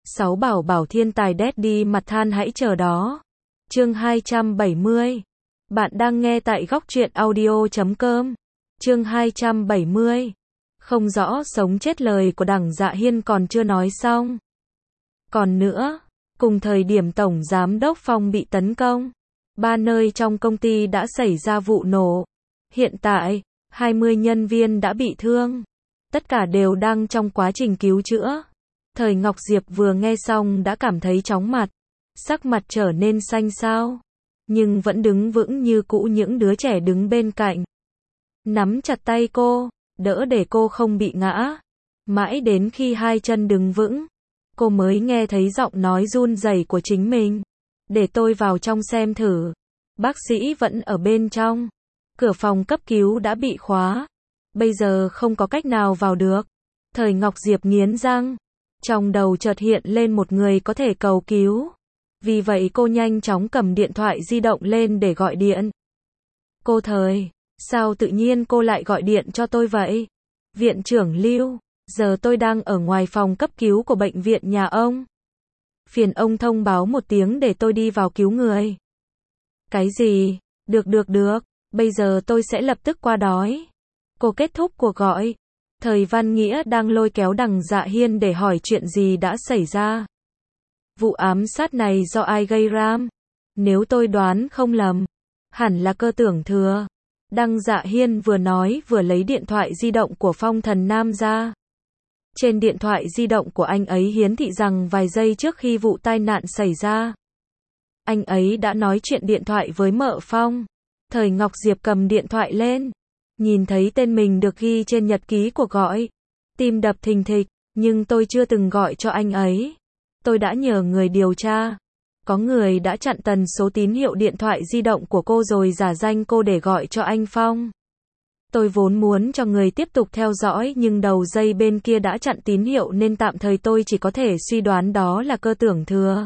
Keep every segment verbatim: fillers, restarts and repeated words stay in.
Sáu bảo bảo thiên tài Daddy mặt than hãy chờ đó. Chương hai trăm bảy mươi. Bạn đang nghe tại góc truyện audio chấm com. Chương hai trăm bảy mươi. Không rõ sống chết lời của Đằng Dạ Hiên còn chưa nói xong. Còn nữa, cùng thời điểm Tổng Giám đốc Phong bị tấn công, ba nơi trong công ty đã xảy ra vụ nổ. Hiện tại, hai mươi nhân viên đã bị thương. Tất cả đều đang trong quá trình cứu chữa. Thời Ngọc Diệp vừa nghe xong đã cảm thấy chóng mặt, sắc mặt trở nên xanh xao, nhưng vẫn đứng vững như cũ. Những đứa trẻ đứng bên cạnh nắm chặt tay cô, đỡ để cô không bị ngã. Mãi đến khi hai chân đứng vững, cô mới nghe thấy giọng nói run rẩy của chính mình. Để tôi vào trong xem thử. Bác sĩ vẫn ở bên trong. Cửa phòng cấp cứu đã bị khóa. Bây giờ không có cách nào vào được. Thời Ngọc Diệp nghiến răng. Trong đầu chợt hiện lên một người có thể cầu cứu. Vì vậy cô nhanh chóng cầm điện thoại di động lên để gọi điện. Cô Thời, sao tự nhiên cô lại gọi điện cho tôi vậy? Viện trưởng Lưu, giờ tôi đang ở ngoài phòng cấp cứu của bệnh viện nhà ông. Phiền ông thông báo một tiếng để tôi đi vào cứu người. Cái gì? Được được được, bây giờ tôi sẽ lập tức qua đói. Cô kết thúc cuộc gọi. Thời Văn Nghĩa đang lôi kéo Đằng Dạ Hiên để hỏi chuyện gì đã xảy ra. Vụ ám sát này do ai gây ra? Nếu tôi đoán không lầm, hẳn là Cơ Tưởng Thừa. Đằng Dạ Hiên vừa nói vừa lấy điện thoại di động của Phong Thần Nam ra. Trên điện thoại di động của anh ấy hiển thị rằng vài giây trước khi vụ tai nạn xảy ra, anh ấy đã nói chuyện điện thoại với mợ Phong. Thời Ngọc Diệp cầm điện thoại lên, nhìn thấy tên mình được ghi trên nhật ký cuộc gọi. Tim đập thình thịch, nhưng tôi chưa từng gọi cho anh ấy. Tôi đã nhờ người điều tra. Có người đã chặn tần số tín hiệu điện thoại di động của cô rồi giả danh cô để gọi cho anh Phong. Tôi vốn muốn cho người tiếp tục theo dõi nhưng đầu dây bên kia đã chặn tín hiệu nên tạm thời tôi chỉ có thể suy đoán đó là Cơ Tưởng Thừa.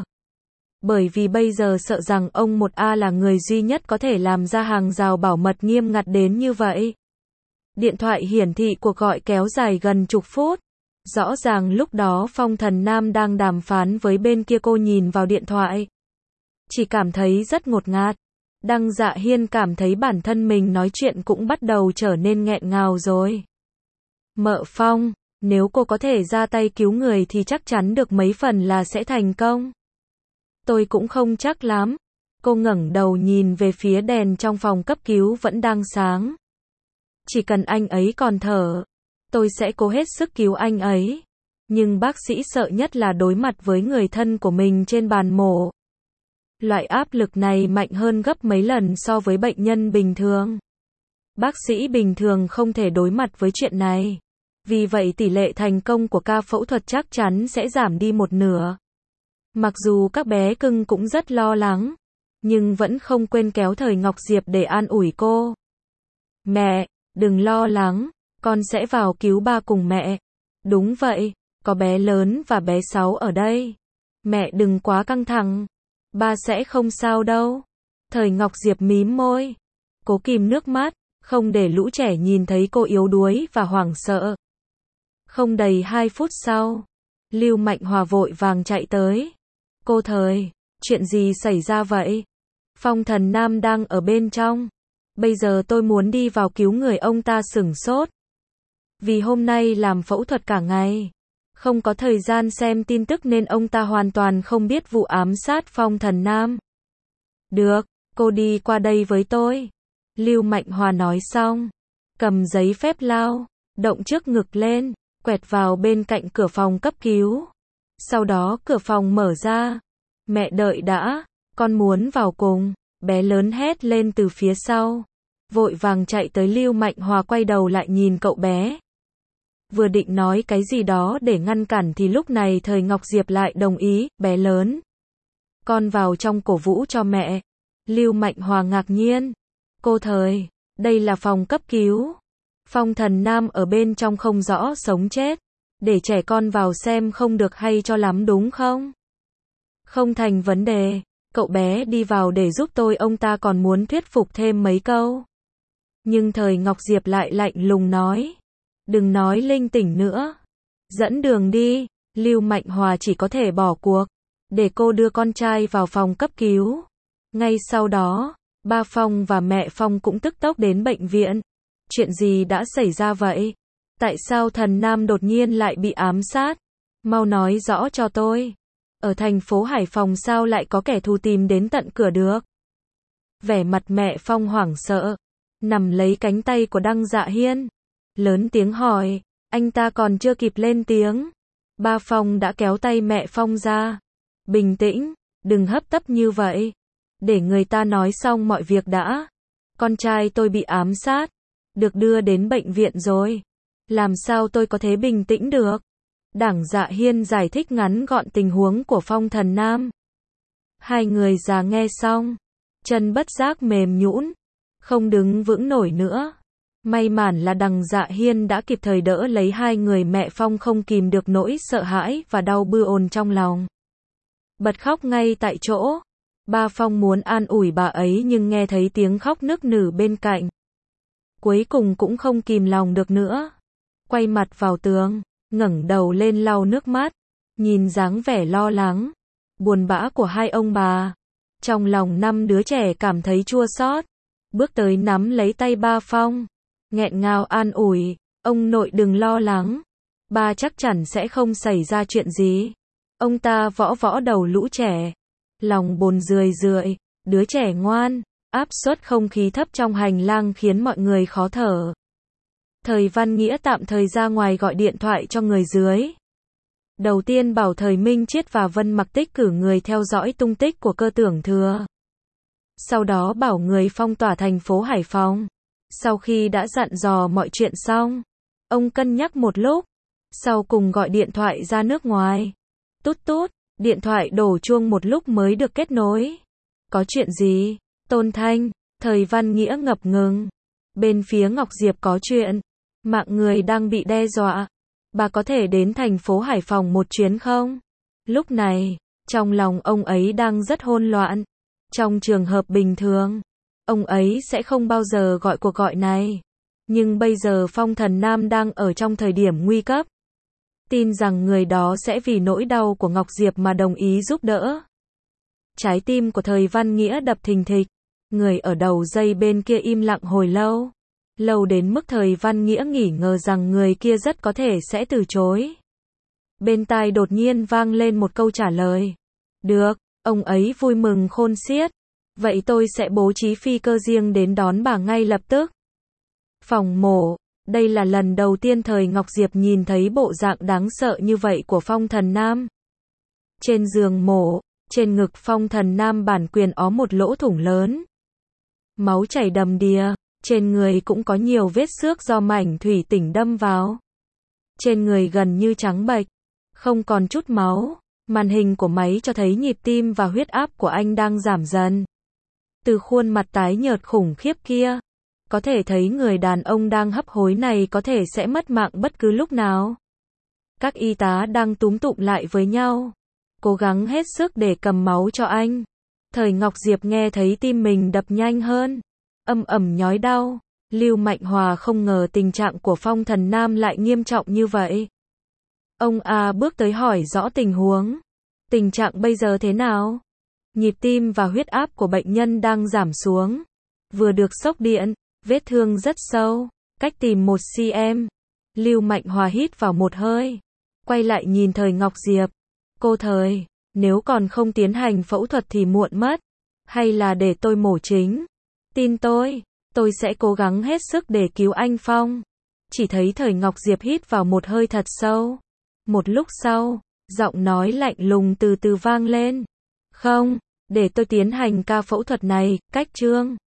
Bởi vì bây giờ sợ rằng ông một A là người duy nhất có thể làm ra hàng rào bảo mật nghiêm ngặt đến như vậy. Điện thoại hiển thị cuộc gọi kéo dài gần chục phút. Rõ ràng lúc đó Phong Thần Nam đang đàm phán với bên kia. Cô nhìn vào điện thoại, chỉ cảm thấy rất ngột ngạt. Đằng Dạ Hiên cảm thấy bản thân mình nói chuyện cũng bắt đầu trở nên nghẹn ngào rồi. Mợ Phong, nếu cô có thể ra tay cứu người thì chắc chắn được mấy phần là sẽ thành công. Tôi cũng không chắc lắm. Cô ngẩng đầu nhìn về phía đèn trong phòng cấp cứu vẫn đang sáng. Chỉ cần anh ấy còn thở, tôi sẽ cố hết sức cứu anh ấy. Nhưng bác sĩ sợ nhất là đối mặt với người thân của mình trên bàn mổ. Loại áp lực này mạnh hơn gấp mấy lần so với bệnh nhân bình thường. Bác sĩ bình thường không thể đối mặt với chuyện này. Vì vậy tỷ lệ thành công của ca phẫu thuật chắc chắn sẽ giảm đi một nửa. Mặc dù các bé cưng cũng rất lo lắng, nhưng vẫn không quên kéo Thời Ngọc Diệp để an ủi cô. Mẹ, đừng lo lắng, con sẽ vào cứu ba cùng mẹ. Đúng vậy, có bé lớn và bé Sáu ở đây. Mẹ đừng quá căng thẳng. Ba sẽ không sao đâu. Thời Ngọc Diệp mím môi, cố kìm nước mắt, không để lũ trẻ nhìn thấy cô yếu đuối và hoảng sợ. Không đầy hai phút sau, Lưu Mạnh Hòa vội vàng chạy tới. Cô Thời, chuyện gì xảy ra vậy? Phong Thần Nam đang ở bên trong. Bây giờ tôi muốn đi vào cứu người. Ông ta sửng sốt. Vì hôm nay làm phẫu thuật cả ngày, không có thời gian xem tin tức nên ông ta hoàn toàn không biết vụ ám sát Phong Thần Nam. Được, cô đi qua đây với tôi. Lưu Mạnh Hòa nói xong, cầm giấy phép lao động trước ngực lên, quẹt vào bên cạnh cửa phòng cấp cứu. Sau đó cửa phòng mở ra. Mẹ đợi đã, con muốn vào cùng. Bé lớn hét lên từ phía sau, vội vàng chạy tới. Lưu Mạnh Hòa quay đầu lại nhìn cậu bé. Vừa định nói cái gì đó để ngăn cản thì lúc này Thời Ngọc Diệp lại đồng ý. Bé lớn, con vào trong cổ vũ cho mẹ. Lưu Mạnh Hòa ngạc nhiên. Cô Thời, đây là phòng cấp cứu. Phong Thần Nam ở bên trong không rõ sống chết. Để trẻ con vào xem không được hay cho lắm đúng không? Không thành vấn đề, cậu bé đi vào để giúp tôi. Ông ta còn muốn thuyết phục thêm mấy câu. Nhưng Thời Ngọc Diệp lại lạnh lùng nói. Đừng nói linh tỉnh nữa. Dẫn đường đi. Lưu Mạnh Hòa chỉ có thể bỏ cuộc, để cô đưa con trai vào phòng cấp cứu. Ngay sau đó, ba Phong và mẹ Phong cũng tức tốc đến bệnh viện. Chuyện gì đã xảy ra vậy? Tại sao thần Nam đột nhiên lại bị ám sát? Mau nói rõ cho tôi. Ở thành phố Hải Phòng sao lại có kẻ thù tìm đến tận cửa được? Vẻ mặt mẹ Phong hoảng sợ, nằm lấy cánh tay của Đăng Dạ Hiên, lớn tiếng hỏi. Anh ta còn chưa kịp lên tiếng, ba Phong đã kéo tay mẹ Phong ra. Bình tĩnh, đừng hấp tấp như vậy. Để người ta nói xong mọi việc đã. Con trai tôi bị ám sát, được đưa đến bệnh viện rồi. Làm sao tôi có thể bình tĩnh được? Đảng Dạ Hiên giải thích ngắn gọn tình huống của Phong Thần Nam. Hai người già nghe xong, chân bất giác mềm nhũn, không đứng vững nổi nữa. May mắn là Đằng Dạ Hiên đã kịp thời đỡ lấy hai người, mẹ Phong không kìm được nỗi sợ hãi và đau bư ồn trong lòng. Bật khóc ngay tại chỗ. Ba Phong muốn an ủi bà ấy nhưng nghe thấy tiếng khóc nức nở bên cạnh. Cuối cùng cũng không kìm lòng được nữa. Quay mặt vào tường, ngẩng đầu lên lau nước mắt, nhìn dáng vẻ lo lắng, buồn bã của hai ông bà. Trong lòng năm đứa trẻ cảm thấy chua xót, bước tới nắm lấy tay ba Phong, nghẹn ngào an ủi, ông nội đừng lo lắng, ba chắc chắn sẽ không xảy ra chuyện gì. Ông ta võ võ đầu lũ trẻ, lòng bồn rười rượi, đứa trẻ ngoan, áp suất không khí thấp trong hành lang khiến mọi người khó thở. Thời Văn Nghĩa tạm thời ra ngoài gọi điện thoại cho người dưới. Đầu tiên bảo Thời Minh Chiết và Vân Mặc Tích cử người theo dõi tung tích của Cơ Tưởng Thừa. Sau đó bảo người phong tỏa thành phố Hải Phòng. Sau khi đã dặn dò mọi chuyện xong, ông cân nhắc một lúc, sau cùng gọi điện thoại ra nước ngoài. Tút tút, điện thoại đổ chuông một lúc mới được kết nối. Có chuyện gì? Tôn Thanh, Thời Văn Nghĩa ngập ngừng. Bên phía Ngọc Diệp có chuyện, mạng người đang bị đe dọa. Bà có thể đến thành phố Hải Phòng một chuyến không? Lúc này, trong lòng ông ấy đang rất hỗn loạn. Trong trường hợp bình thường, ông ấy sẽ không bao giờ gọi cuộc gọi này. Nhưng bây giờ Phong Thần Nam đang ở trong thời điểm nguy cấp. Tin rằng người đó sẽ vì nỗi đau của Ngọc Diệp mà đồng ý giúp đỡ. Trái tim của Thời Văn Nghĩa đập thình thịch. Người ở đầu dây bên kia im lặng hồi lâu. Lâu đến mức Thời Văn Nghĩa nghỉ ngờ rằng người kia rất có thể sẽ từ chối. Bên tai đột nhiên vang lên một câu trả lời. Được, ông ấy vui mừng khôn xiết. Vậy tôi sẽ bố trí phi cơ riêng đến đón bà ngay lập tức. Phòng mổ. Đây là lần đầu tiên Thời Ngọc Diệp nhìn thấy bộ dạng đáng sợ như vậy của Phong Thần Nam. Trên giường mổ, trên ngực Phong Thần Nam bản quyền ó một lỗ thủng lớn. Máu chảy đầm đìa, trên người cũng có nhiều vết xước do mảnh thủy tinh đâm vào. Trên người gần như trắng bệch, không còn chút máu. Màn hình của máy cho thấy nhịp tim và huyết áp của anh đang giảm dần. Từ khuôn mặt tái nhợt khủng khiếp kia, có thể thấy người đàn ông đang hấp hối này có thể sẽ mất mạng bất cứ lúc nào. Các y tá đang túm tụm lại với nhau, cố gắng hết sức để cầm máu cho anh. Thời Ngọc Diệp nghe thấy tim mình đập nhanh hơn, âm ầm nhói đau. Lưu Mạnh Hòa không ngờ tình trạng của Phong Thần Nam lại nghiêm trọng như vậy. Ông A bước tới hỏi rõ tình huống. Tình trạng bây giờ thế nào? Nhịp tim và huyết áp của bệnh nhân đang giảm xuống. Vừa được sốc điện, vết thương rất sâu, cách tìm một xăng-ti-mét. Lưu Mạnh Hòa hít vào một hơi, quay lại nhìn Thời Ngọc Diệp. Cô Thời, nếu còn không tiến hành phẫu thuật thì muộn mất. Hay là để tôi mổ chính? Tin tôi, tôi sẽ cố gắng hết sức để cứu anh Phong. Chỉ thấy Thời Ngọc Diệp hít vào một hơi thật sâu. Một lúc sau, giọng nói lạnh lùng từ từ vang lên. Không, để tôi tiến hành ca phẫu thuật này, cách Trương.